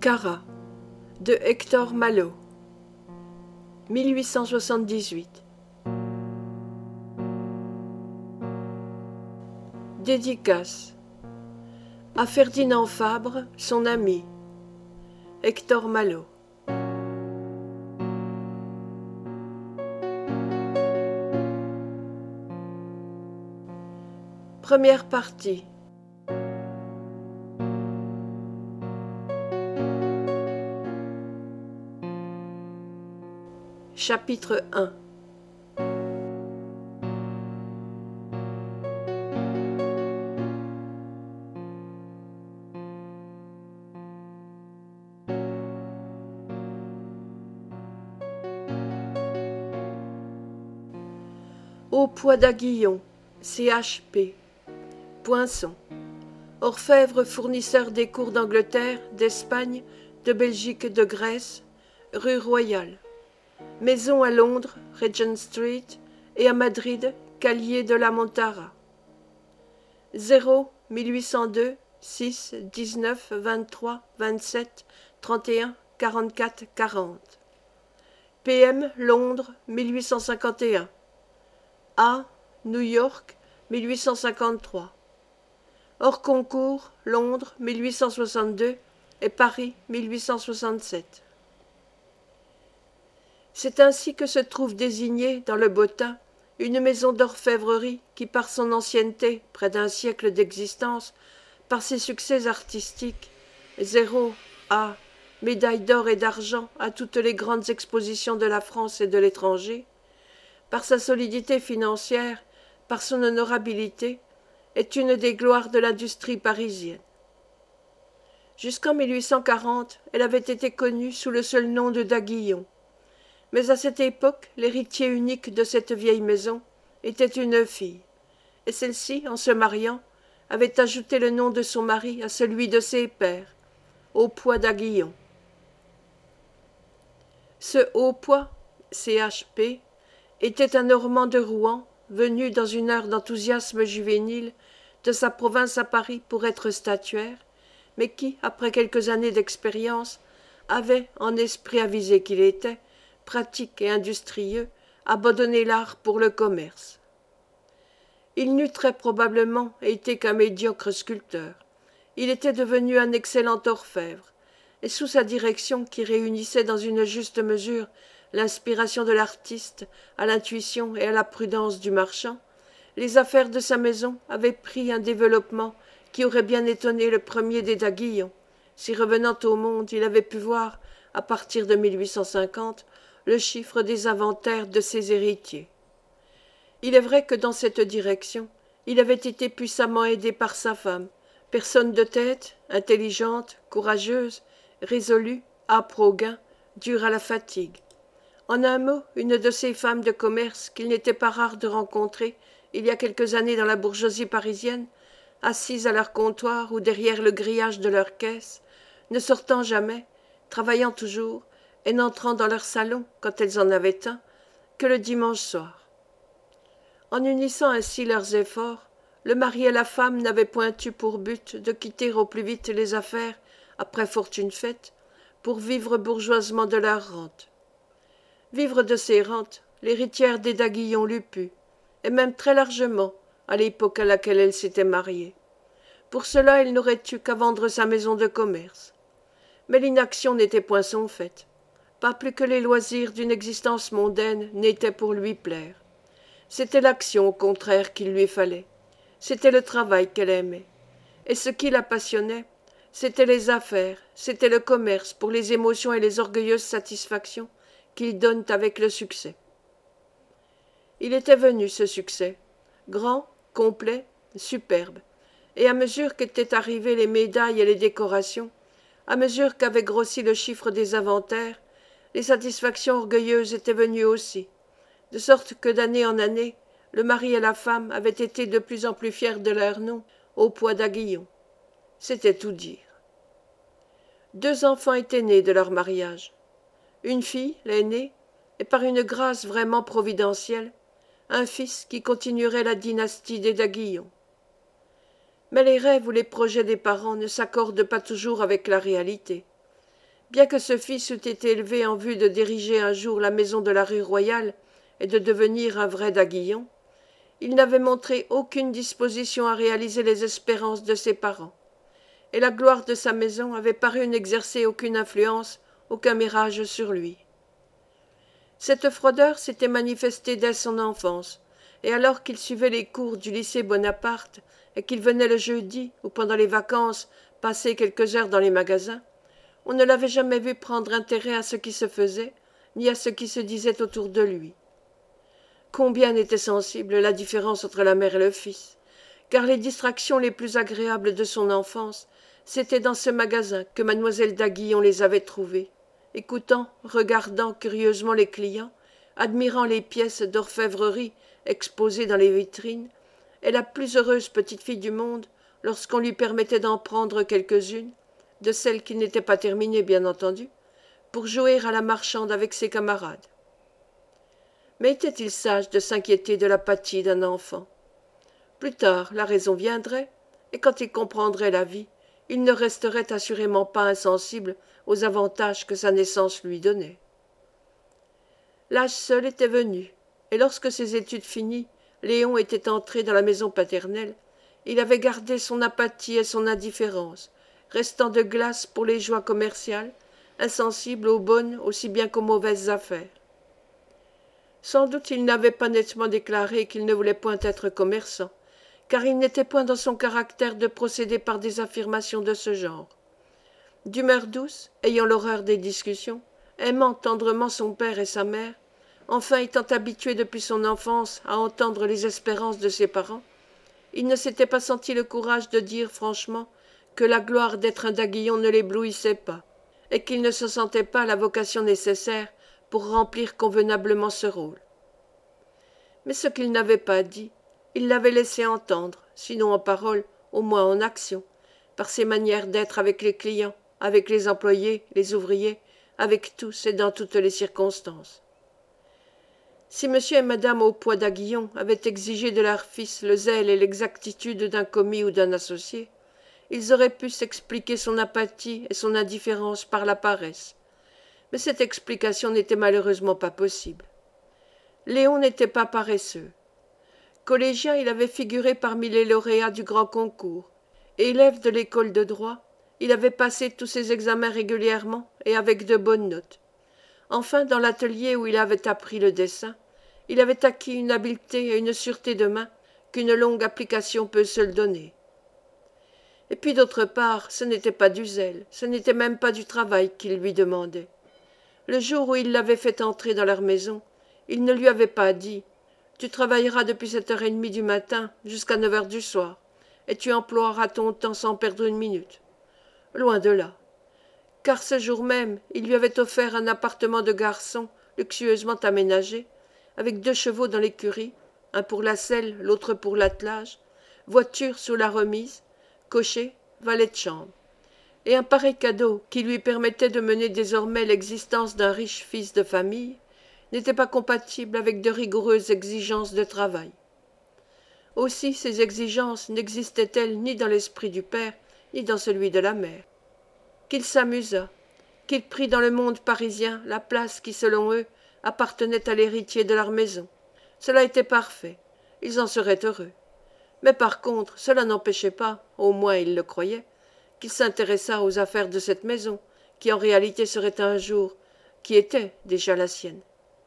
Cara de Hector Malot 1878. Dédicace à Ferdinand Fabre, son ami. Hector Malot. Première partie. Chapitre 1. Au Poix d'Aguillon, CHP. Poinçon. Orfèvre fournisseur des cours d'Angleterre, d'Espagne, de Belgique, de Grèce, rue Royale. Maison à Londres, Regent Street, et à Madrid, Calle de la Montara. 0 1802 6 19 23 27 31 44 40. PM Londres 1851. A New York 1853. Hors concours Londres 1862 et Paris 1867. C'est ainsi que se trouve désignée, dans le Bottin, une maison d'orfèvrerie qui, par son ancienneté, près d'un siècle d'existence, par ses succès artistiques, 0 A, médaille d'or et d'argent à toutes les grandes expositions de la France et de l'étranger, par sa solidité financière, par son honorabilité, est une des gloires de l'industrie parisienne. Jusqu'en 1840, elle avait été connue sous le seul nom de d'Aguillon. Mais à cette époque, l'héritier unique de cette vieille maison était une fille, et celle-ci, en se mariant, avait ajouté le nom de son mari à celui de ses pères, au Poix d'Aguillon. Ce haut Poix, CHP, était un Normand de Rouen, venu dans une heure d'enthousiasme juvénile de sa province à Paris pour être statuaire, mais qui, après quelques années d'expérience, avait, en esprit avisé qu'il était, pratique et industrieux, abandonné l'art pour le commerce. Il n'eût très probablement été qu'un médiocre sculpteur. Il était devenu un excellent orfèvre, et sous sa direction qui réunissait dans une juste mesure l'inspiration de l'artiste à l'intuition et à la prudence du marchand, les affaires de sa maison avaient pris un développement qui aurait bien étonné le premier des d'Aguillon, si revenant au monde il avait pu voir, à partir de 1850, le chiffre des inventaires de ses héritiers. Il est vrai que dans cette direction, il avait été puissamment aidé par sa femme, personne de tête, intelligente, courageuse, résolue, âpre au gain, dure à la fatigue. En un mot, une de ces femmes de commerce qu'il n'était pas rare de rencontrer, il y a quelques années dans la bourgeoisie parisienne, assises à leur comptoir ou derrière le grillage de leur caisse, ne sortant jamais, travaillant toujours, et n'entrant dans leur salon, quand elles en avaient un, que le dimanche soir. En unissant ainsi leurs efforts, le mari et la femme n'avaient point eu pour but de quitter au plus vite les affaires, après fortune faite, pour vivre bourgeoisement de leurs rentes. Vivre de ces rentes, l'héritière des d'Aguillon l'eût pu, et même très largement, à l'époque à laquelle elle s'était mariée. Pour cela, elle n'aurait eu qu'à vendre sa maison de commerce. Mais l'inaction n'était point son fait. Pas plus que les loisirs d'une existence mondaine n'étaient pour lui plaire. C'était l'action, au contraire, qu'il lui fallait. C'était le travail qu'elle aimait. Et ce qui la passionnait, c'étaient les affaires, c'était le commerce pour les émotions et les orgueilleuses satisfactions qu'ils donnent avec le succès. Il était venu, ce succès, grand, complet, superbe, et à mesure qu'étaient arrivées les médailles et les décorations, à mesure qu'avait grossi le chiffre des inventaires, les satisfactions orgueilleuses étaient venues aussi, de sorte que d'année en année, le mari et la femme avaient été de plus en plus fiers de leur nom, au Poix d'Aguillon. C'était tout dire. 2 enfants étaient nés de leur mariage. Une fille, l'aînée, et par une grâce vraiment providentielle, un fils qui continuerait la dynastie des d'Aguillon. Mais les rêves ou les projets des parents ne s'accordent pas toujours avec la réalité. Bien que ce fils eût été élevé en vue de diriger un jour la maison de la rue Royale et de devenir un vrai d'Aguillon, il n'avait montré aucune disposition à réaliser les espérances de ses parents, et la gloire de sa maison avait paru n'exercer aucune influence, aucun mirage sur lui. Cette froideur s'était manifestée dès son enfance, et alors qu'il suivait les cours du lycée Bonaparte et qu'il venait le jeudi ou pendant les vacances passer quelques heures dans les magasins, on ne l'avait jamais vu prendre intérêt à ce qui se faisait, ni à ce qui se disait autour de lui. Combien n'était sensible la différence entre la mère et le fils, car les distractions les plus agréables de son enfance, c'était dans ce magasin que mademoiselle d'Aguillon les avait trouvées, écoutant, regardant curieusement les clients, admirant les pièces d'orfèvrerie exposées dans les vitrines, et la plus heureuse petite fille du monde lorsqu'on lui permettait d'en prendre quelques-unes, de celles qui n'étaient pas terminées bien entendu, pour jouer à la marchande avec ses camarades. Mais était-il sage de s'inquiéter de l'apathie d'un enfant? Plus tard, la raison viendrait, et quand il comprendrait la vie, il ne resterait assurément pas insensible aux avantages que sa naissance lui donnait. L'âge seul était venu, et lorsque ses études finies, Léon était entré dans la maison paternelle, il avait gardé son apathie et son indifférence, restant de glace pour les joies commerciales, insensible aux bonnes aussi bien qu'aux mauvaises affaires. Sans doute il n'avait pas nettement déclaré qu'il ne voulait point être commerçant, car il n'était point dans son caractère de procéder par des affirmations de ce genre. D'humeur douce, ayant l'horreur des discussions, aimant tendrement son père et sa mère, enfin étant habitué depuis son enfance à entendre les espérances de ses parents, il ne s'était pas senti le courage de dire franchement que la gloire d'être un d'Aguillon ne l'éblouissait pas, et qu'il ne se sentait pas la vocation nécessaire pour remplir convenablement ce rôle. Mais ce qu'il n'avait pas dit, il l'avait laissé entendre, sinon en paroles, au moins en action, par ses manières d'être avec les clients, avec les employés, les ouvriers, avec tous et dans toutes les circonstances. Si M. et Mme Aupoix d'Aguillon avaient exigé de leur fils le zèle et l'exactitude d'un commis ou d'un associé, ils auraient pu s'expliquer son apathie et son indifférence par la paresse. Mais cette explication n'était malheureusement pas possible. Léon n'était pas paresseux. Collégien, il avait figuré parmi les lauréats du grand concours, et élève de l'école de droit, il avait passé tous ses examens régulièrement et avec de bonnes notes. Enfin, dans l'atelier où il avait appris le dessin, il avait acquis une habileté et une sûreté de main qu'une longue application peut seule donner. Et puis d'autre part, ce n'était pas du zèle, ce n'était même pas du travail qu'il lui demandait. Le jour où il l'avait fait entrer dans leur maison, il ne lui avait pas dit « Tu travailleras depuis 7h30 du matin jusqu'à 9h du soir, et tu emploieras ton temps sans perdre une minute. » Loin de là. Car ce jour même, il lui avait offert un appartement de garçon luxueusement aménagé, avec 2 chevaux dans l'écurie, un pour la selle, l'autre pour l'attelage, voiture sous la remise, cocher, valet de chambre. Et un pareil cadeau, qui lui permettait de mener désormais l'existence d'un riche fils de famille, n'était pas compatible avec de rigoureuses exigences de travail. Aussi ces exigences n'existaient-elles ni dans l'esprit du père, ni dans celui de la mère. Qu'il s'amusât, qu'il prît dans le monde parisien la place qui, selon eux, appartenait à l'héritier de leur maison. Cela était parfait, ils en seraient heureux. Mais par contre, cela n'empêchait pas, au moins il le croyait, qu'il s'intéressât aux affaires de cette maison, qui en réalité serait un jour, qui était déjà la sienne.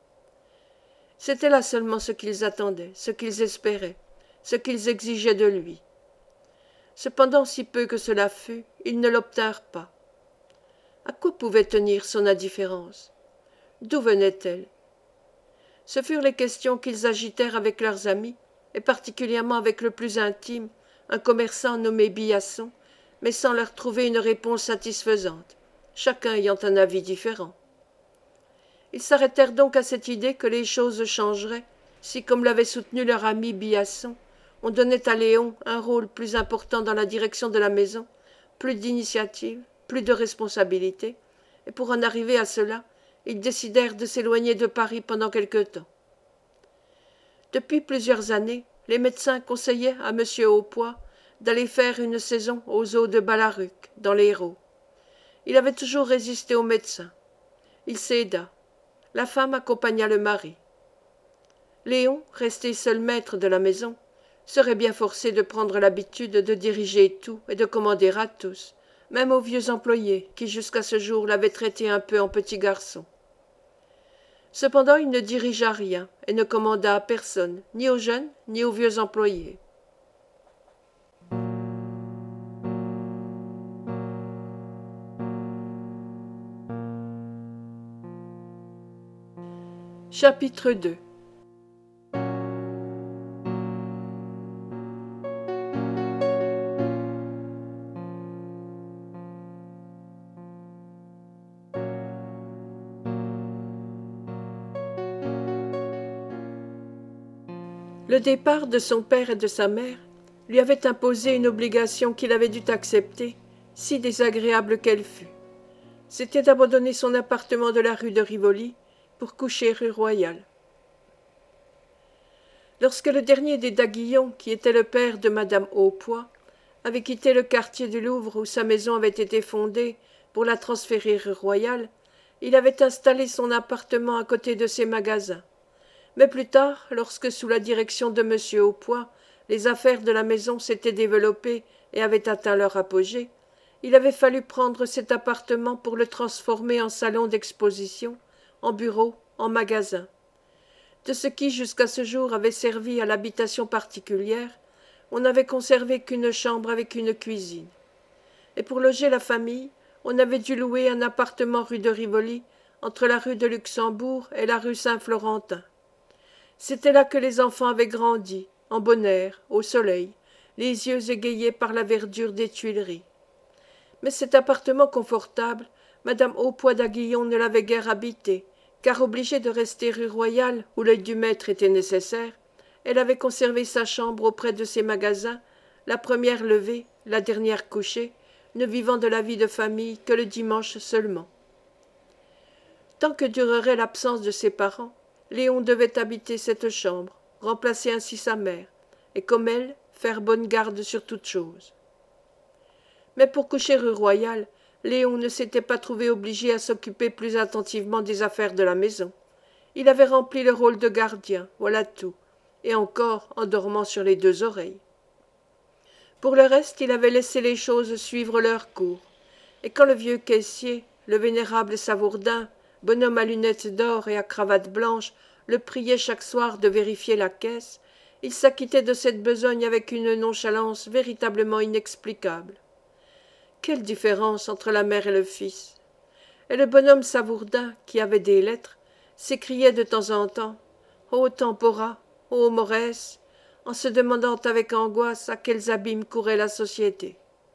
C'était là seulement ce qu'ils attendaient, ce qu'ils espéraient, ce qu'ils exigeaient de lui. Cependant, si peu que cela fût, ils ne l'obtinrent pas. À quoi pouvait tenir son indifférence? D'où venait-elle? Ce furent les questions qu'ils agitèrent avec leurs amis, et particulièrement avec le plus intime, un commerçant nommé Billasson, mais sans leur trouver une réponse satisfaisante, chacun ayant un avis différent. Ils s'arrêtèrent donc à cette idée que les choses changeraient si, comme l'avait soutenu leur ami Billasson, on donnait à Léon un rôle plus important dans la direction de la maison, plus d'initiative, plus de responsabilité, et pour en arriver à cela, ils décidèrent de s'éloigner de Paris pendant quelque temps. Depuis plusieurs années, les médecins conseillaient à M. Aupoix d'aller faire une saison aux eaux de Balaruc, dans l'Hérault. Il avait toujours résisté au médecin. Il céda. La femme accompagna le mari. Léon, resté seul maître de la maison, serait bien forcé de prendre l'habitude de diriger tout et de commander à tous, même aux vieux employés qui jusqu'à ce jour l'avaient traité un peu en petit garçon. Cependant il ne dirigea rien et ne commanda à personne, ni aux jeunes ni aux vieux employés. Chapitre 2. Le départ de son père et de sa mère lui avait imposé une obligation qu'il avait dû accepter, si désagréable qu'elle fût. C'était d'abandonner son appartement de la rue de Rivoli pour coucher rue Royale. Lorsque le dernier des d'Aguillon, qui était le père de madame Haupoix, avait quitté le quartier du Louvre où sa maison avait été fondée pour la transférer rue Royale, il avait installé son appartement à côté de ses magasins. Mais plus tard, lorsque sous la direction de M. Haupoix, les affaires de la maison s'étaient développées et avaient atteint leur apogée, il avait fallu prendre cet appartement pour le transformer en salon d'exposition, en bureau, en magasin. De ce qui, jusqu'à ce jour, avait servi à l'habitation particulière, on n'avait conservé qu'une chambre avec une cuisine. Et pour loger la famille, on avait dû louer un appartement rue de Rivoli, entre la rue de Luxembourg et la rue Saint-Florentin. C'était là que les enfants avaient grandi, en bon air, au soleil, les yeux égayés par la verdure des Tuileries. Mais cet appartement confortable, madame Haupoix d'Aguillon ne l'avait guère habité, car obligée de rester rue Royale, où l'œil du maître était nécessaire, elle avait conservé sa chambre auprès de ses magasins, la première levée, la dernière couchée, ne vivant de la vie de famille que le dimanche seulement. Tant que durerait l'absence de ses parents, Léon devait habiter cette chambre, remplacer ainsi sa mère, et comme elle, faire bonne garde sur toutes choses. Mais pour coucher rue Royale, Léon ne s'était pas trouvé obligé à s'occuper plus attentivement des affaires de la maison. Il avait rempli le rôle de gardien, voilà tout, et encore en dormant sur les deux oreilles. Pour le reste, il avait laissé les choses suivre leur cours, et quand le vieux caissier, le vénérable Savourdin, bonhomme à lunettes d'or et à cravate blanche, le priait chaque soir de vérifier la caisse, il s'acquittait de cette besogne avec une nonchalance véritablement inexplicable. Quelle différence entre la mère et le fils! Et le bonhomme Savourdin, qui avait des lettres, s'écriait de temps en temps « Ô tempora, ô mores !» en se demandant avec angoisse à quels abîmes courait la société.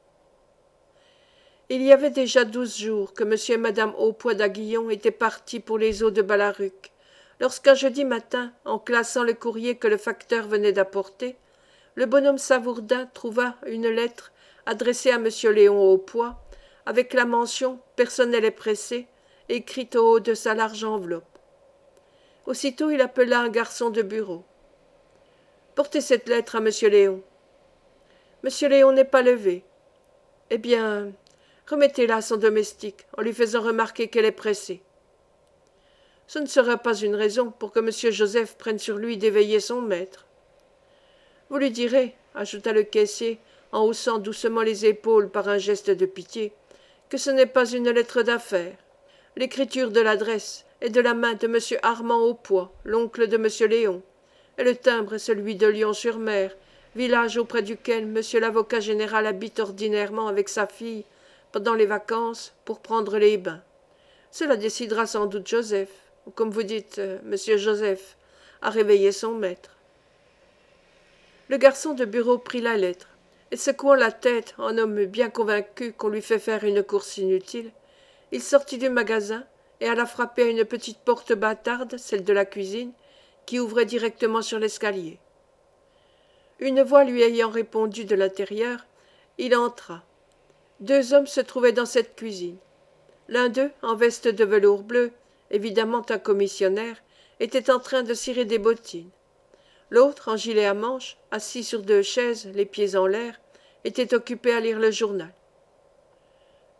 Il y avait déjà 12 jours que M. et Mme Haupoix d'Aguillon étaient partis pour les eaux de Balaruc, lorsqu'un jeudi matin, en classant le courrier que le facteur venait d'apporter, le bonhomme Savourdin trouva une lettre adressée à M. Léon Haupoix, avec la mention « Personnel est pressé » écrite au haut de sa large enveloppe. Aussitôt il appela un garçon de bureau. « Portez cette lettre à M. Léon. »« M. Léon n'est pas levé. »« Eh bien, remettez-la à son domestique, en lui faisant remarquer qu'elle est pressée. » Ce ne sera pas une raison pour que M. Joseph prenne sur lui d'éveiller son maître. « Vous lui direz, » ajouta le caissier, en haussant doucement les épaules par un geste de pitié, que ce n'est pas une lettre d'affaires. L'écriture de l'adresse est de la main de M. Armand Haupoix, l'oncle de M. Léon, et le timbre est celui de Lyon-sur-Mer, village auprès duquel M. l'avocat général habite ordinairement avec sa fille pendant les vacances pour prendre les bains. Cela décidera sans doute Joseph, ou comme vous dites, M. Joseph, à réveiller son maître. Le garçon de bureau prit la lettre, et secouant la tête en homme bien convaincu qu'on lui fait faire une course inutile, il sortit du magasin et alla frapper à une petite porte bâtarde, celle de la cuisine, qui ouvrait directement sur l'escalier. Une voix lui ayant répondu de l'intérieur, il entra. 2 hommes se trouvaient dans cette cuisine. L'un d'eux, en veste de velours bleu, évidemment un commissionnaire, était en train de cirer des bottines. L'autre, en gilet à manches, assis sur 2 chaises, les pieds en l'air, était occupé à lire le journal.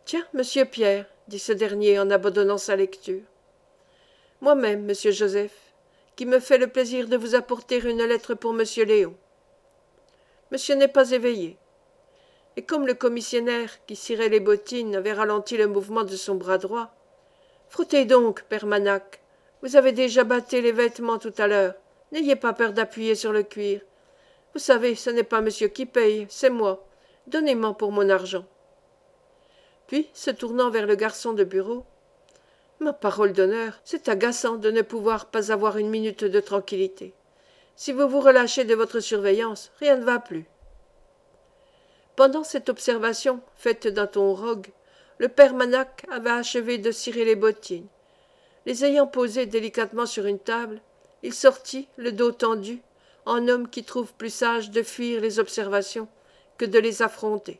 Tiens, monsieur Pierre, dit ce dernier en abandonnant sa lecture. Moi-même, monsieur Joseph, qui me fait le plaisir de vous apporter une lettre pour monsieur Léon. Monsieur n'est pas éveillé. Et comme le commissionnaire qui cirait les bottines avait ralenti le mouvement de son bras droit, frottez donc, père Manac, vous avez déjà batté les vêtements tout à l'heure, n'ayez pas peur d'appuyer sur le cuir. Vous savez, ce n'est pas monsieur qui paye, c'est moi. Donnez-moi pour mon argent. Puis, se tournant vers le garçon de bureau, ma parole d'honneur, c'est agaçant de ne pouvoir pas avoir une minute de tranquillité. Si vous vous relâchez de votre surveillance, rien ne va plus. Pendant cette observation, faite d'un ton rogue, le père Manac avait achevé de cirer les bottines. Les ayant posées délicatement sur une table, il sortit, le dos tendu, en homme qui trouve plus sage de fuir les observations que de les affronter.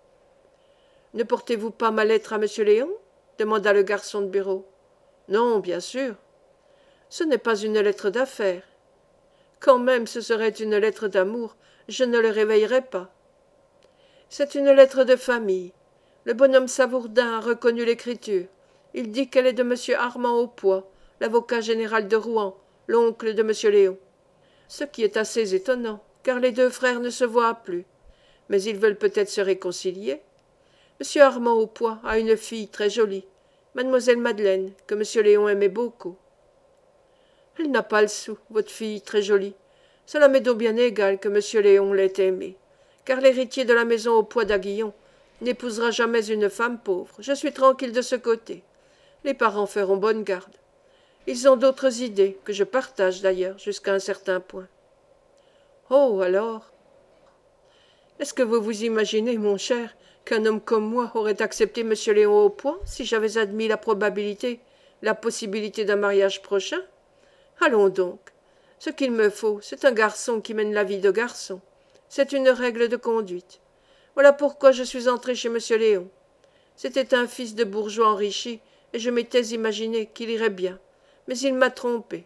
« Ne portez-vous pas ma lettre à monsieur Léon » demanda le garçon de bureau. « Non, bien sûr. Ce n'est pas une lettre d'affaires. Quand même ce serait une lettre d'amour, je ne le réveillerais pas. C'est une lettre de famille. Le bonhomme Savourdin a reconnu l'écriture. Il dit qu'elle est de monsieur Armand Aupoix, l'avocat général de Rouen, l'oncle de monsieur Léon. Ce qui est assez étonnant, car les deux frères ne se voient plus. Mais ils veulent peut-être se réconcilier. Monsieur Armand Aupoix a une fille très jolie, mademoiselle Madeleine, que monsieur Léon aimait beaucoup. Elle n'a pas le sou, votre fille très jolie. Cela m'est donc bien égal que monsieur Léon l'ait aimée, car l'héritier de la maison Aupoix d'Aguillon n'épousera jamais une femme pauvre. Je suis tranquille de ce côté. Les parents feront bonne garde. Ils ont d'autres idées, que je partage d'ailleurs, jusqu'à un certain point. Oh, alors. Est-ce que vous vous imaginez, mon cher, qu'un homme comme moi aurait accepté M. Léon Aupoix si j'avais admis la probabilité, la possibilité d'un mariage prochain? Allons donc. Ce qu'il me faut, c'est un garçon qui mène la vie de garçon. C'est une règle de conduite. Voilà pourquoi je suis entré chez M. Léon. C'était un fils de bourgeois enrichi, et je m'étais imaginé qu'il irait bien. Mais il m'a trompé.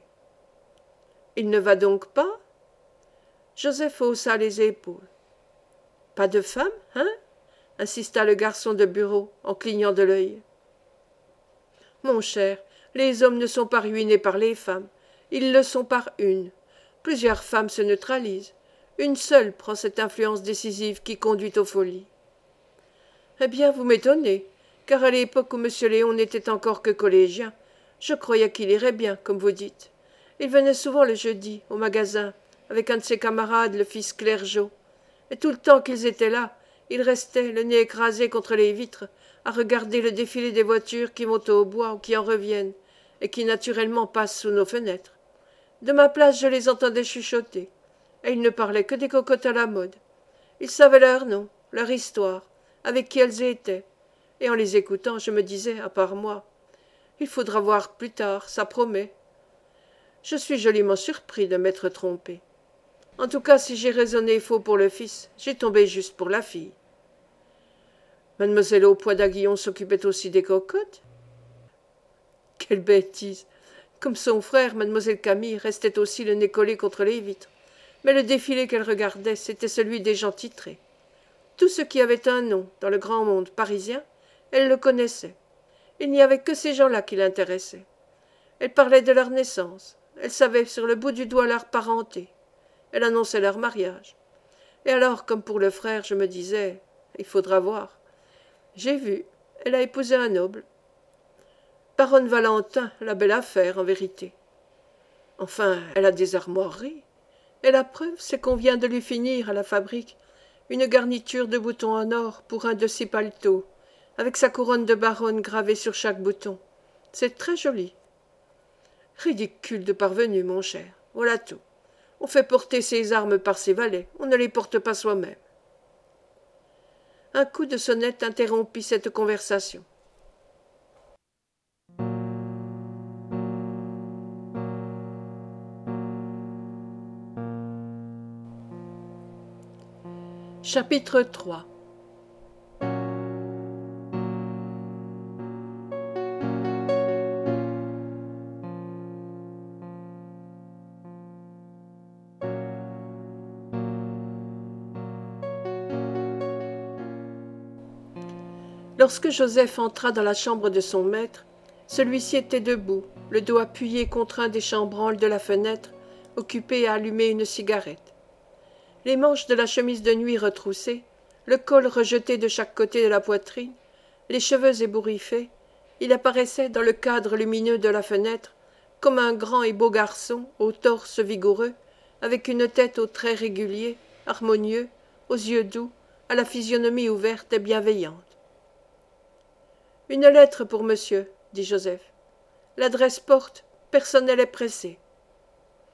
Il ne va donc pas? Joseph haussa les épaules. Pas de femme, hein? Insista le garçon de bureau en clignant de l'œil. Mon cher, les hommes ne sont pas ruinés par les femmes. Ils le sont par une. Plusieurs femmes se neutralisent. Une seule prend cette influence décisive qui conduit aux folies. Eh bien, vous m'étonnez, car à l'époque où M. Léon n'était encore que collégien, je croyais qu'il irait bien, comme vous dites. Il venait souvent le jeudi, au magasin, avec un de ses camarades, le fils Clergeot. Et tout le temps qu'ils étaient là, il restait, le nez écrasé contre les vitres, à regarder le défilé des voitures qui montent au bois ou qui en reviennent, et qui naturellement passent sous nos fenêtres. De ma place, je les entendais chuchoter, et ils ne parlaient que des cocottes à la mode. Ils savaient leur nom, leur histoire, avec qui elles étaient, et en les écoutant, je me disais, à part moi, il faudra voir plus tard, ça promet. Je suis joliment surpris de m'être trompé. En tout cas, si j'ai raisonné faux pour le fils, j'ai tombé juste pour la fille. Mademoiselle Aupoix d'Aguillon s'occupait aussi des cocottes? Quelle bêtise! Comme son frère, mademoiselle Camille restait aussi le nez collé contre les vitres. Mais le défilé qu'elle regardait, c'était celui des gens titrés. Tout ce qui avait un nom dans le grand monde parisien, elle le connaissait. Il n'y avait que ces gens-là qui l'intéressaient. Elle parlait de leur naissance. Elle savait sur le bout du doigt leur parenté. Elle annonçait leur mariage. Et alors, comme pour le frère, je me disais, il faudra voir. J'ai vu, elle a épousé un noble. Baronne Valentin, la belle affaire, en vérité. Enfin, elle a des armoiries. Et la preuve, c'est qu'on vient de lui finir, à la fabrique, une garniture de boutons en or pour un de ses paletots, avec sa couronne de baronne gravée sur chaque bouton. C'est très joli. Ridicule de parvenu, mon cher. Voilà tout. On fait porter ses armes par ses valets, on ne les porte pas soi-même. Un coup de sonnette interrompit cette conversation. Chapitre 3. Lorsque Joseph entra dans la chambre de son maître, celui-ci était debout, le dos appuyé contre un des chambranles de la fenêtre, occupé à allumer une cigarette. Les manches de la chemise de nuit retroussées, le col rejeté de chaque côté de la poitrine, les cheveux ébouriffés, il apparaissait dans le cadre lumineux de la fenêtre comme un grand et beau garçon au torse vigoureux, avec une tête aux traits réguliers, harmonieux, aux yeux doux, à la physionomie ouverte et bienveillante. « Une lettre pour monsieur, » dit Joseph. « L'adresse porte, personnel est pressé. »« Donnez, »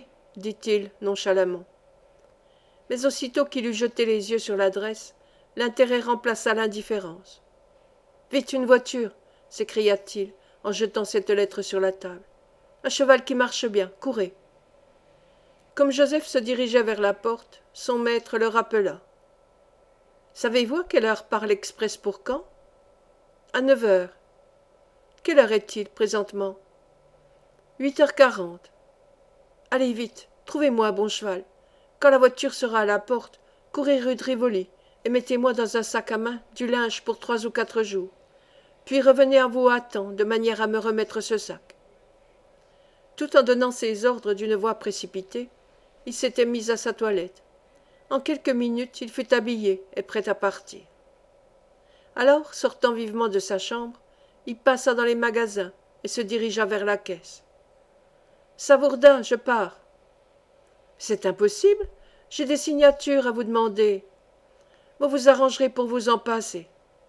dit-il nonchalamment. Mais aussitôt qu'il eut jeté les yeux sur l'adresse, l'intérêt remplaça l'indifférence. « Vite, une voiture !» s'écria-t-il en jetant cette lettre sur la table. « Un cheval qui marche bien, courez !» Comme Joseph se dirigeait vers la porte, son maître le rappela. « Savez-vous à quelle heure part l'express pour Caen ? » « À 9 heures. »« Quelle heure est-il présentement ? » « 8h40. »« Allez vite, trouvez-moi un bon cheval. Quand la voiture sera à la porte, courez rue de Rivoli et mettez-moi dans un sac à main du linge pour 3 ou 4 jours. Puis revenez à vous hâtant, de manière à me remettre ce sac. » Tout en donnant ces ordres d'une voix précipitée, il s'était mis à sa toilette. En quelques minutes, il fut habillé et prêt à partir. Alors, sortant vivement de sa chambre, il passa dans les magasins et se dirigea vers la caisse. « Savourdin, je pars. »« C'est impossible, j'ai des signatures à vous demander. »« Vous vous arrangerez pour vous en passer. »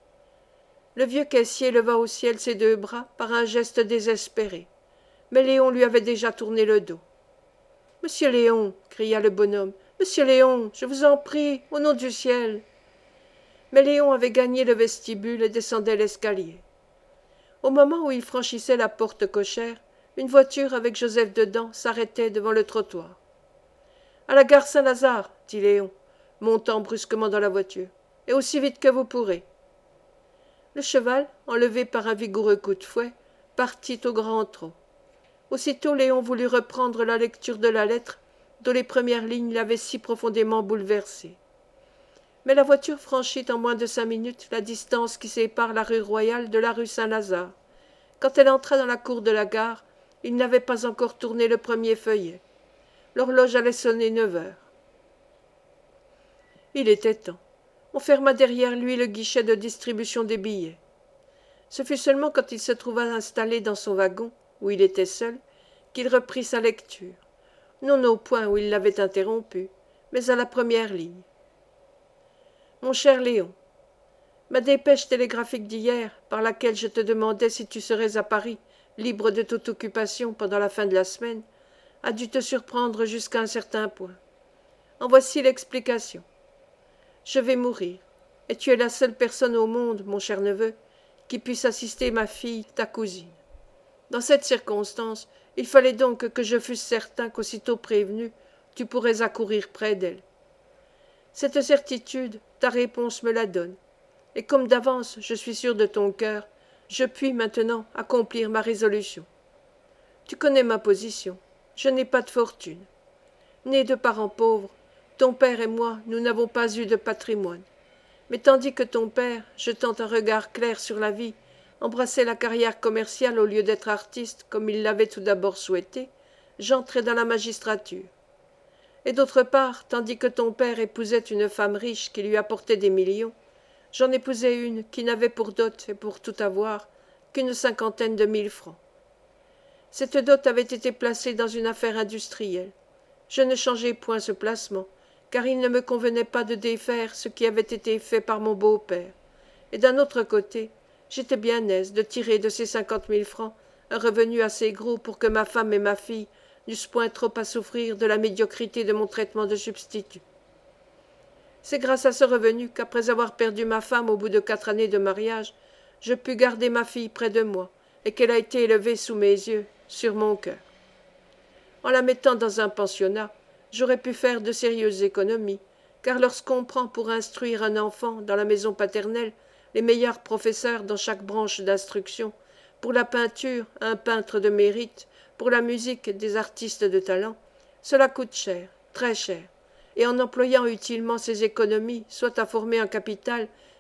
Le vieux caissier leva au ciel ses 2 bras par un geste désespéré, mais Léon lui avait déjà tourné le dos. « Monsieur Léon, » cria le bonhomme, « Monsieur Léon, je vous en prie, au nom du ciel !» Mais Léon avait gagné le vestibule et descendait l'escalier. Au moment où il franchissait la porte cochère, une voiture avec Joseph dedans s'arrêtait devant le trottoir. « À la gare Saint-Lazare, » dit Léon, montant brusquement dans la voiture, « et aussi vite que vous pourrez. » Le cheval, enlevé par un vigoureux coup de fouet, partit au grand trot. Aussitôt Léon voulut reprendre la lecture de la lettre, dont les premières lignes l'avaient si profondément bouleversé. Mais la voiture franchit en moins de 5 minutes la distance qui sépare la rue Royale de la rue Saint-Lazare. Quand elle entra dans la cour de la gare, il n'avait pas encore tourné le premier feuillet. L'horloge allait sonner 9 heures. Il était temps. On ferma derrière lui le guichet de distribution des billets. Ce fut seulement quand il se trouva installé dans son wagon, où il était seul, qu'il reprit sa lecture, non au point où il l'avait interrompue, mais à la première ligne. Mon cher Léon, ma dépêche télégraphique d'hier, par laquelle je te demandais si tu serais à Paris, libre de toute occupation pendant la fin de la semaine, a dû te surprendre jusqu'à un certain point. En voici l'explication. Je vais mourir, et tu es la seule personne au monde, mon cher neveu, qui puisse assister ma fille, ta cousine. Dans cette circonstance, il fallait donc que je fusse certain qu'aussitôt prévenu, tu pourrais accourir près d'elle. Cette certitude, ta réponse me la donne, et comme d'avance je suis sûr de ton cœur, je puis maintenant accomplir ma résolution. Tu connais ma position, je n'ai pas de fortune. Né de parents pauvres, ton père et moi, nous n'avons pas eu de patrimoine. Mais tandis que ton père, jetant un regard clair sur la vie, embrassait la carrière commerciale au lieu d'être artiste comme il l'avait tout d'abord souhaité, j'entrai dans la magistrature. Et d'autre part, tandis que ton père épousait une femme riche qui lui apportait des millions, j'en épousai une qui n'avait pour dot et pour tout avoir qu'une 50aine de 1000 francs. Cette dot avait été placée dans une affaire industrielle. Je ne changeai point ce placement, car il ne me convenait pas de défaire ce qui avait été fait par mon beau-père. Et d'un autre côté, j'étais bien aise de tirer de ces 50 000 francs un revenu assez gros pour que ma femme et ma fille n'eussent point trop à souffrir de la médiocrité de mon traitement de substitut. C'est grâce à ce revenu qu'après avoir perdu ma femme au bout de 4 années de mariage, je pus garder ma fille près de moi et qu'elle a été élevée sous mes yeux, sur mon cœur. En la mettant dans un pensionnat, j'aurais pu faire de sérieuses économies, car lorsqu'on prend pour instruire un enfant dans la maison paternelle les meilleurs professeurs dans chaque branche d'instruction, pour la peinture, un peintre de mérite, pour la musique, des artistes de talent, cela coûte cher, très cher, et en employant utilement ces économies soit à former un capital,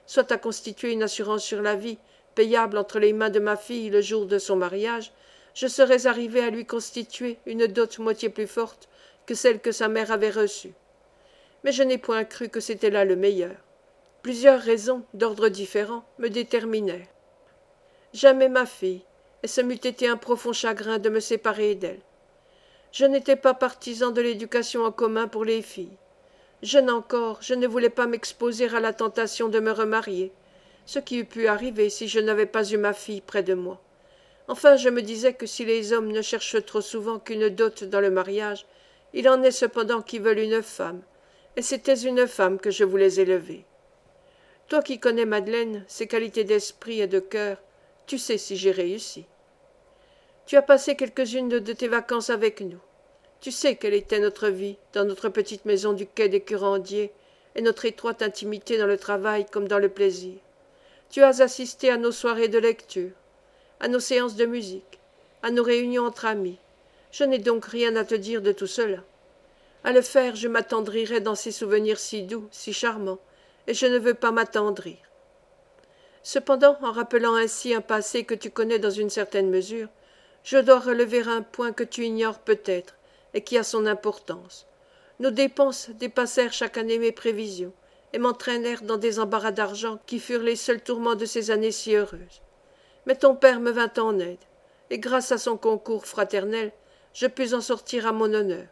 soit à constituer une assurance sur la vie, payable entre les mains de ma fille le jour de son mariage, je serais arrivé à lui constituer une dot moitié plus forte que celle que sa mère avait reçue. Mais je n'ai point cru que c'était là le meilleur. Plusieurs raisons, d'ordre différent, me déterminèrent. J'aimais ma fille, et ce m'eût été un profond chagrin de me séparer d'elle. Je n'étais pas partisan de l'éducation en commun pour les filles. Jeune encore, je ne voulais pas m'exposer à la tentation de me remarier, ce qui eût pu arriver si je n'avais pas eu ma fille près de moi. Enfin, je me disais que si les hommes ne cherchent trop souvent qu'une dot dans le mariage, il en est cependant qui veulent une femme, et c'était une femme que je voulais élever. Toi qui connais Madeleine, ses qualités d'esprit et de cœur, tu sais si j'ai réussi. Tu as passé quelques-unes de tes vacances avec nous. Tu sais quelle était notre vie dans notre petite maison du quai des Curandiers et notre étroite intimité dans le travail comme dans le plaisir. Tu as assisté à nos soirées de lecture, à nos séances de musique, à nos réunions entre amis. Je n'ai donc rien à te dire de tout cela. À le faire, je m'attendrirais dans ces souvenirs si doux, si charmants, et je ne veux pas m'attendrir. Cependant, en rappelant ainsi un passé que tu connais dans une certaine mesure, je dois relever un point que tu ignores peut-être, et qui a son importance. Nos dépenses dépassèrent chaque année mes prévisions, et m'entraînèrent dans des embarras d'argent qui furent les seuls tourments de ces années si heureuses. Mais ton père me vint en aide, et grâce à son concours fraternel, je pus en sortir à mon honneur.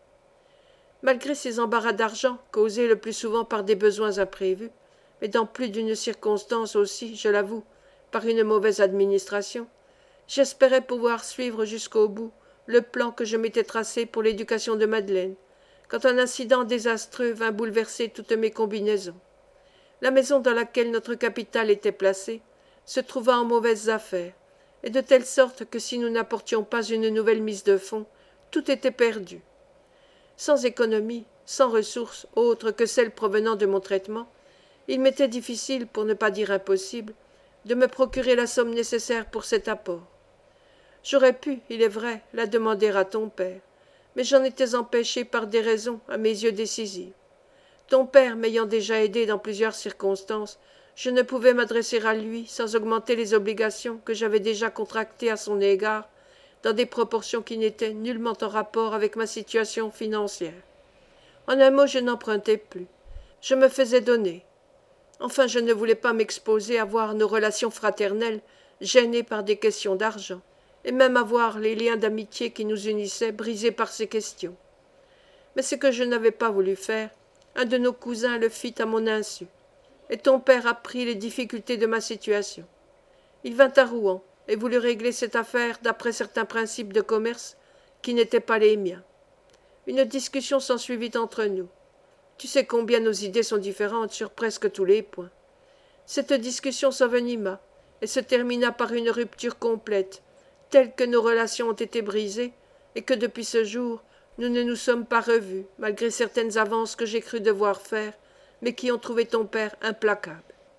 Malgré ces embarras d'argent, causés le plus souvent par des besoins imprévus, mais dans plus d'une circonstance aussi, je l'avoue, par une mauvaise administration, j'espérais pouvoir suivre jusqu'au bout le plan que je m'étais tracé pour l'éducation de Madeleine, quand un incident désastreux vint bouleverser toutes mes combinaisons. La maison dans laquelle notre capital était placé se trouva en mauvaises affaires, et de telle sorte que si nous n'apportions pas une nouvelle mise de fonds, tout était perdu. Sans économie, sans ressources autres que celles provenant de mon traitement, il m'était difficile, pour ne pas dire impossible, de me procurer la somme nécessaire pour cet apport. J'aurais pu, il est vrai, la demander à ton père, mais j'en étais empêché par des raisons à mes yeux décisives. Ton père m'ayant déjà aidé dans plusieurs circonstances, je ne pouvais m'adresser à lui sans augmenter les obligations que j'avais déjà contractées à son égard, dans des proportions qui n'étaient nullement en rapport avec ma situation financière. En un mot, je n'empruntais plus. Je me faisais donner. Enfin, je ne voulais pas m'exposer à voir nos relations fraternelles gênées par des questions d'argent, et même à voir les liens d'amitié qui nous unissaient brisés par ces questions. Mais ce que je n'avais pas voulu faire, un de nos cousins le fit à mon insu, et ton père apprit les difficultés de ma situation. Il vint à Rouen et voulut régler cette affaire d'après certains principes de commerce qui n'étaient pas les miens. Une discussion s'ensuivit entre nous. Tu sais combien nos idées sont différentes sur presque tous les points. Cette discussion s'envenima et se termina par une rupture complète, telle que nos relations ont été brisées et que depuis ce jour nous ne nous sommes pas revus, malgré certaines avances que j'ai cru devoir faire, mais qui ont trouvé ton père implacable.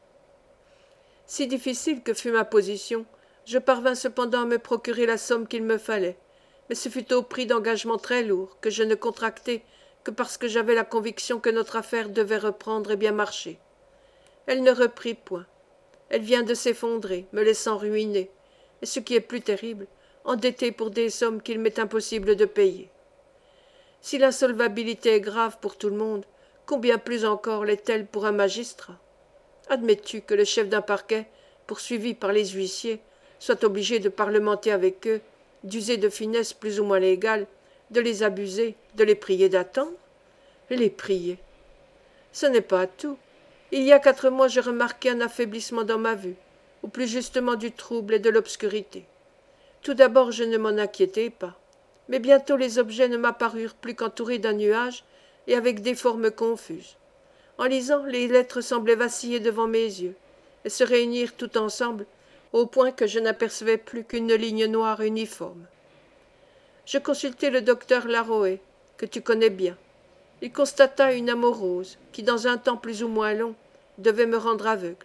Si difficile que fût ma position, je parvins cependant à me procurer la somme qu'il me fallait, mais ce fut au prix d'engagements très lourds que je ne contractai que parce que j'avais la conviction que notre affaire devait reprendre et bien marcher. Elle ne reprit point. Elle vient de s'effondrer, me laissant ruiné, et ce qui est plus terrible, endetté pour des sommes qu'il m'est impossible de payer. Si l'insolvabilité est grave pour tout le monde, combien plus encore l'est-elle pour un magistrat? Admets-tu que le chef d'un parquet, poursuivi par les huissiers, soit obligé de parlementer avec eux, d'user de finesses plus ou moins légales, de les abuser, de les prier d'attendre? Les prier. Ce n'est pas tout. Il y a 4 mois, je remarquai un affaiblissement dans ma vue, ou plus justement du trouble et de l'obscurité. Tout d'abord, je ne m'en inquiétai pas, mais bientôt les objets ne m'apparurent plus qu'entourés d'un nuage et avec des formes confuses. En lisant, les lettres semblaient vaciller devant mes yeux, et se réunir tout ensemble, au point que je n'apercevais plus qu'une ligne noire uniforme. Je consultai le docteur Laroë, que tu connais bien. Il constata une amorose, qui, dans un temps plus ou moins long, devait me rendre aveugle.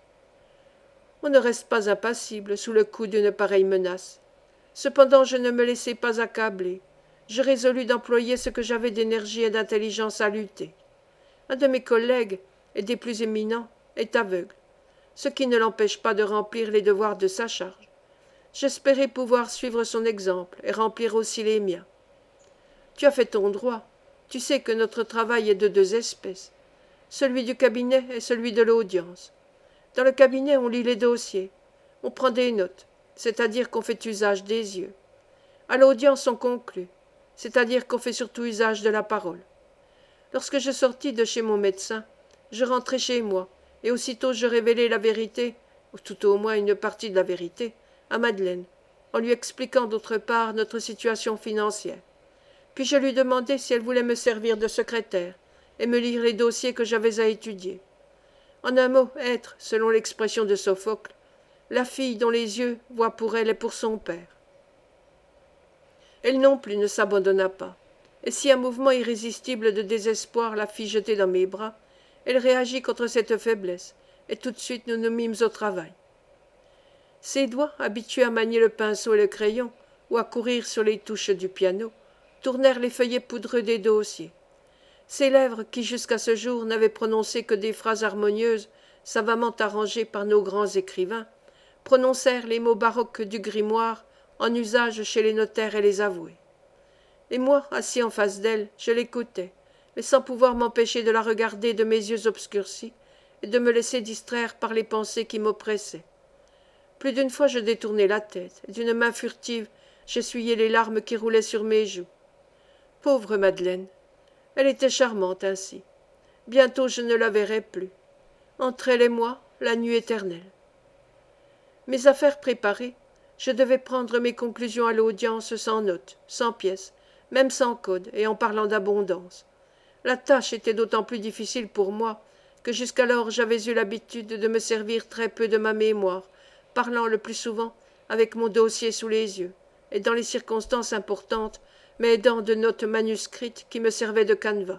On ne reste pas impassible sous le coup d'une pareille menace. Cependant, je ne me laissai pas accabler. Je résolus d'employer ce que j'avais d'énergie et d'intelligence à lutter. Un de mes collègues, et des plus éminents, est aveugle, ce qui ne l'empêche pas de remplir les devoirs de sa charge. J'espérais pouvoir suivre son exemple et remplir aussi les miens. Tu as fait ton droit. Tu sais que notre travail est de deux espèces, celui du cabinet et celui de l'audience. Dans le cabinet, on lit les dossiers, on prend des notes, c'est-à-dire qu'on fait usage des yeux. À l'audience, on conclut, c'est-à-dire qu'on fait surtout usage de la parole. Lorsque je sortis de chez mon médecin, je rentrai chez moi, et aussitôt je révélai la vérité, ou tout au moins une partie de la vérité, à Madeleine, en lui expliquant d'autre part notre situation financière. Puis je lui demandai si elle voulait me servir de secrétaire et me lire les dossiers que j'avais à étudier. En un mot, être, selon l'expression de Sophocle, la fille dont les yeux voient pour elle et pour son père. Elle non plus ne s'abandonna pas, et si un mouvement irrésistible de désespoir la fit jeter dans mes bras, elle réagit contre cette faiblesse, et tout de suite nous nous mîmes au travail. Ses doigts, habitués à manier le pinceau et le crayon, ou à courir sur les touches du piano, tournèrent les feuillets poudreux des dossiers. Ses lèvres, qui jusqu'à ce jour n'avaient prononcé que des phrases harmonieuses, savamment arrangées par nos grands écrivains, prononcèrent les mots baroques du grimoire, en usage chez les notaires et les avoués. Et moi, assis en face d'elle, je l'écoutais, mais sans pouvoir m'empêcher de la regarder de mes yeux obscurcis et de me laisser distraire par les pensées qui m'oppressaient. Plus d'une fois je détournai la tête, et d'une main furtive j'essuyai les larmes qui roulaient sur mes joues. Pauvre Madeleine! Elle était charmante ainsi. Bientôt je ne la verrai plus. Entre elle et moi, la nuit éternelle. Mes affaires préparées, je devais prendre mes conclusions à l'audience sans notes, sans pièces, même sans code, et en parlant d'abondance. La tâche était d'autant plus difficile pour moi que jusqu'alors j'avais eu l'habitude de me servir très peu de ma mémoire, parlant le plus souvent avec mon dossier sous les yeux, et dans les circonstances importantes, m'aidant de notes manuscrites qui me servaient de canevas.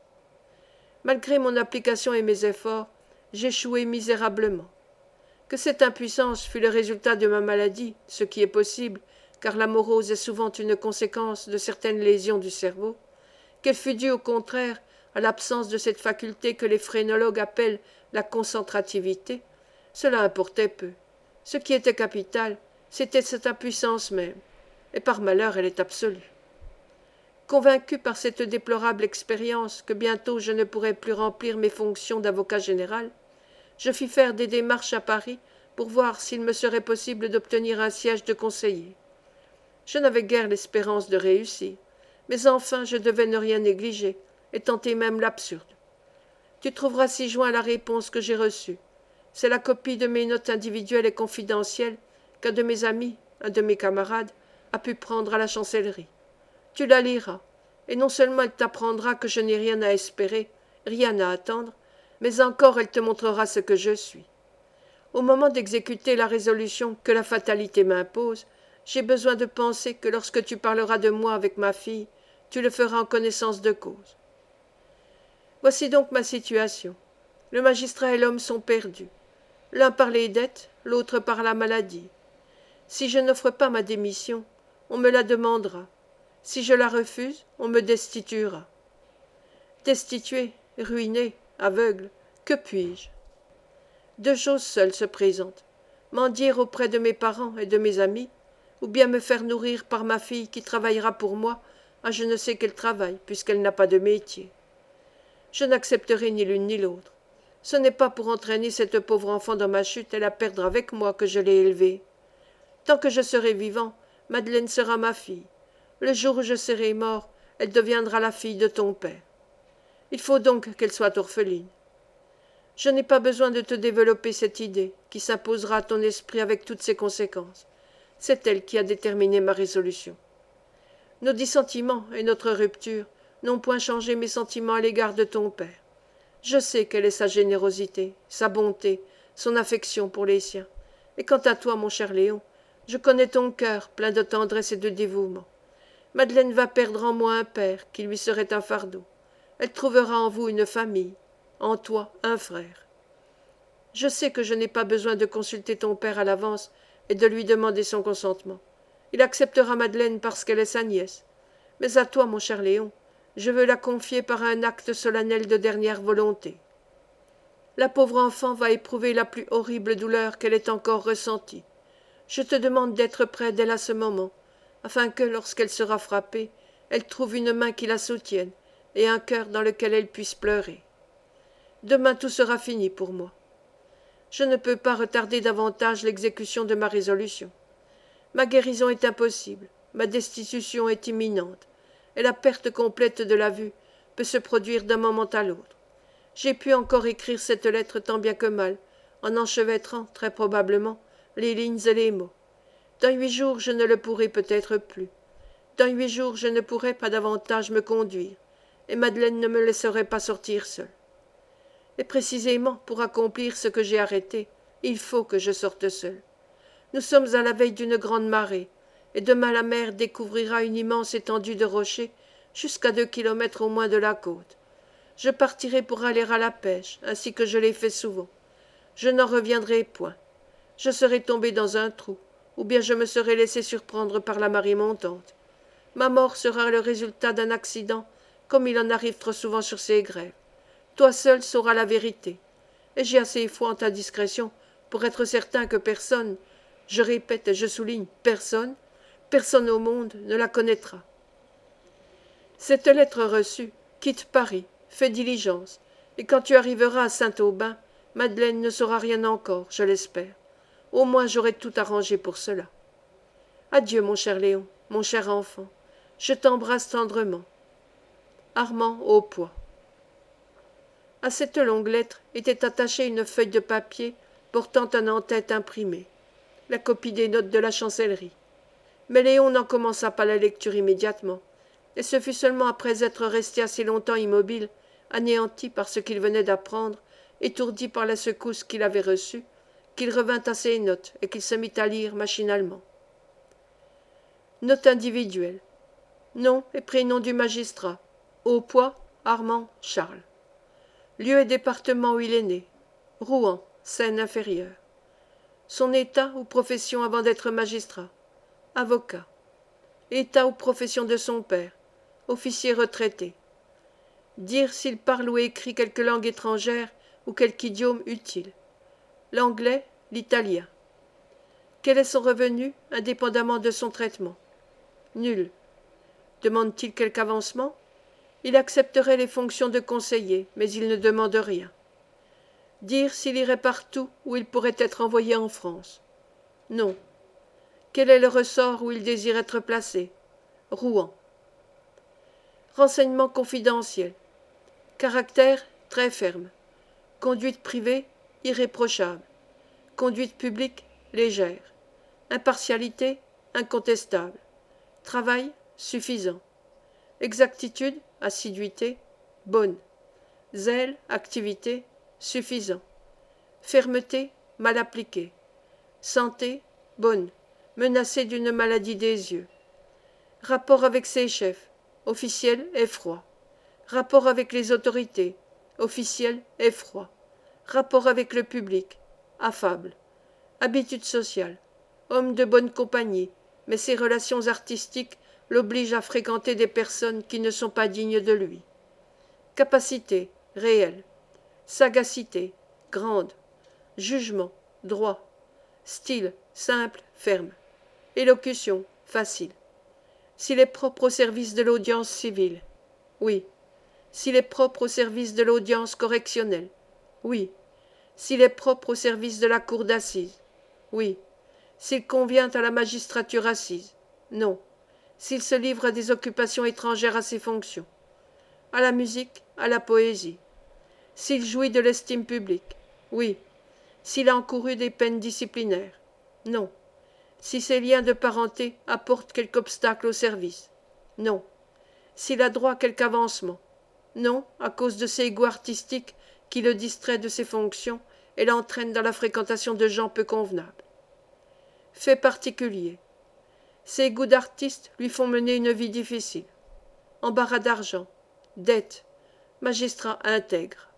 Malgré mon application et mes efforts, j'échouai misérablement. Que cette impuissance fût le résultat de ma maladie, ce qui est possible, car la morose est souvent une conséquence de certaines lésions du cerveau, qu'elle fût due au contraire à l'absence de cette faculté que les phrénologues appellent la concentrativité, cela importait peu. Ce qui était capital, c'était cette impuissance même, et par malheur elle est absolue. Convaincu par cette déplorable expérience que bientôt je ne pourrais plus remplir mes fonctions d'avocat général, je fis faire des démarches à Paris pour voir s'il me serait possible d'obtenir un siège de conseiller. Je n'avais guère l'espérance de réussir, mais enfin je devais ne rien négliger, et tenter même l'absurde. Tu trouveras ci-joint la réponse que j'ai reçue. C'est la copie de mes notes individuelles et confidentielles qu'un de mes amis, un de mes camarades, a pu prendre à la chancellerie. Tu la liras, et non seulement elle t'apprendra que je n'ai rien à espérer, rien à attendre, mais encore elle te montrera ce que je suis. Au moment d'exécuter la résolution que la fatalité m'impose, j'ai besoin de penser que lorsque tu parleras de moi avec ma fille, tu le feras en connaissance de cause. Voici donc ma situation. Le magistrat et l'homme sont perdus. L'un par les dettes, l'autre par la maladie. Si je n'offre pas ma démission, on me la demandera. Si je la refuse, on me destituera. Destitué, ruiné, aveugle, que puis-je? Deux choses seules se présentent. Mendier auprès de mes parents et de mes amis, ou bien me faire nourrir par ma fille qui travaillera pour moi à je ne sais quel travail, puisqu'elle n'a pas de métier. Je n'accepterai ni l'une ni l'autre. Ce n'est pas pour entraîner cette pauvre enfant dans ma chute et la perdre avec moi que je l'ai élevée. Tant que je serai vivant, Madeleine sera ma fille. Le jour où je serai mort, elle deviendra la fille de ton père. Il faut donc qu'elle soit orpheline. Je n'ai pas besoin de te développer cette idée, qui s'imposera à ton esprit avec toutes ses conséquences. C'est elle qui a déterminé ma résolution. Nos dissentiments et notre rupture n'ont point changé mes sentiments à l'égard de ton père. Je sais quelle est sa générosité, sa bonté, son affection pour les siens. Et quant à toi, mon cher Léon, je connais ton cœur plein de tendresse et de dévouement. Madeleine va perdre en moi un père qui lui serait un fardeau. Elle trouvera en vous une famille, en toi un frère. Je sais que je n'ai pas besoin de consulter ton père à l'avance et de lui demander son consentement. Il acceptera Madeleine parce qu'elle est sa nièce. Mais à toi, mon cher Léon, je veux la confier par un acte solennel de dernière volonté. La pauvre enfant va éprouver la plus horrible douleur qu'elle ait encore ressentie. Je te demande d'être près d'elle à ce moment, afin que, lorsqu'elle sera frappée, elle trouve une main qui la soutienne et un cœur dans lequel elle puisse pleurer. Demain tout sera fini pour moi. Je ne peux pas retarder davantage l'exécution de ma résolution. Ma guérison est impossible, ma destitution est imminente, et la perte complète de la vue peut se produire d'un moment à l'autre. J'ai pu encore écrire cette lettre tant bien que mal, en enchevêtrant, très probablement, les lignes et les mots. Dans 8 jours, je ne le pourrai peut-être plus. Dans 8 jours, je ne pourrai pas davantage me conduire, et Madeleine ne me laisserait pas sortir seule. Et précisément pour accomplir ce que j'ai arrêté, il faut que je sorte seule. Nous sommes à la veille d'une grande marée, et demain la mer découvrira une immense étendue de rochers jusqu'à 2 kilomètres au moins de la côte. Je partirai pour aller à la pêche, ainsi que je l'ai fait souvent. Je n'en reviendrai point. Je serai tombé dans un trou, ou bien je me serai laissé surprendre par la marée montante. Ma mort sera le résultat d'un accident, comme il en arrive trop souvent sur ces grèves. Toi seul sauras la vérité, et j'ai assez foi en ta discrétion pour être certain que personne, je répète et je souligne personne au monde ne la connaîtra. Cette lettre reçue, quitte Paris, fais diligence, et quand tu arriveras à Saint-Aubin, Madeleine ne saura rien encore, je l'espère. Au moins j'aurai tout arrangé pour cela. Adieu, mon cher Léon, mon cher enfant. Je t'embrasse tendrement. Armand Aupoix. À cette longue lettre était attachée une feuille de papier portant un en-tête imprimé, la copie des notes de la chancellerie. Mais Léon n'en commença pas la lecture immédiatement, et ce fut seulement après être resté assez longtemps immobile, anéanti par ce qu'il venait d'apprendre, étourdi par la secousse qu'il avait reçue, qu'il revint à ses notes et qu'il se mit à lire machinalement. Note individuelle. Nom et prénom du magistrat. Aupoix, Armand Charles. Lieu et département où il est né. Rouen, Seine-Inférieure. Son état ou profession avant d'être magistrat. Avocat. État ou profession de son père. Officier retraité. Dire s'il parle ou écrit quelque langue étrangère ou quelque idiome utile. L'anglais, l'italien. Quel est son revenu, indépendamment de son traitement? Nul. Demande-t-il quelque avancement? Il accepterait les fonctions de conseiller, mais il ne demande rien. Dire s'il irait partout où il pourrait être envoyé en France. Non. Quel est le ressort où il désire être placé? Rouen. Renseignements confidentiels. Caractère très ferme. Conduite privée irréprochable. Conduite publique légère. Impartialité incontestable. Travail suffisant. Exactitude, assiduité, bonne. Zèle, activité, suffisant. Fermeté, mal appliquée. Santé, bonne, menacée d'une maladie des yeux. Rapport avec ses chefs, officiel et froid. Rapport avec les autorités, officiel et froid. Rapport avec le public, affable. Habitude sociale, homme de bonne compagnie, mais ses relations artistiques l'obligent à fréquenter des personnes qui ne sont pas dignes de lui. Capacité, réelle. Sagacité, grande. Jugement, droit. Style, simple, ferme. Élocution, facile. S'il est propre au service de l'audience civile, oui. S'il est propre au service de l'audience correctionnelle, oui. S'il est propre au service de la cour d'assises, oui. S'il convient à la magistrature assise, non. S'il se livre à des occupations étrangères à ses fonctions, à la musique, à la poésie. S'il jouit de l'estime publique, oui. S'il a encouru des peines disciplinaires, non. Si ses liens de parenté apportent quelque obstacle au service, non. S'il a droit à quelque avancement, non, à cause de ses goûts artistiques qui le distraient de ses fonctions et l'entraînent dans la fréquentation de gens peu convenables. Fait particulier. Ses goûts d'artiste lui font mener une vie difficile. Embarras d'argent, dette, magistrat intègre.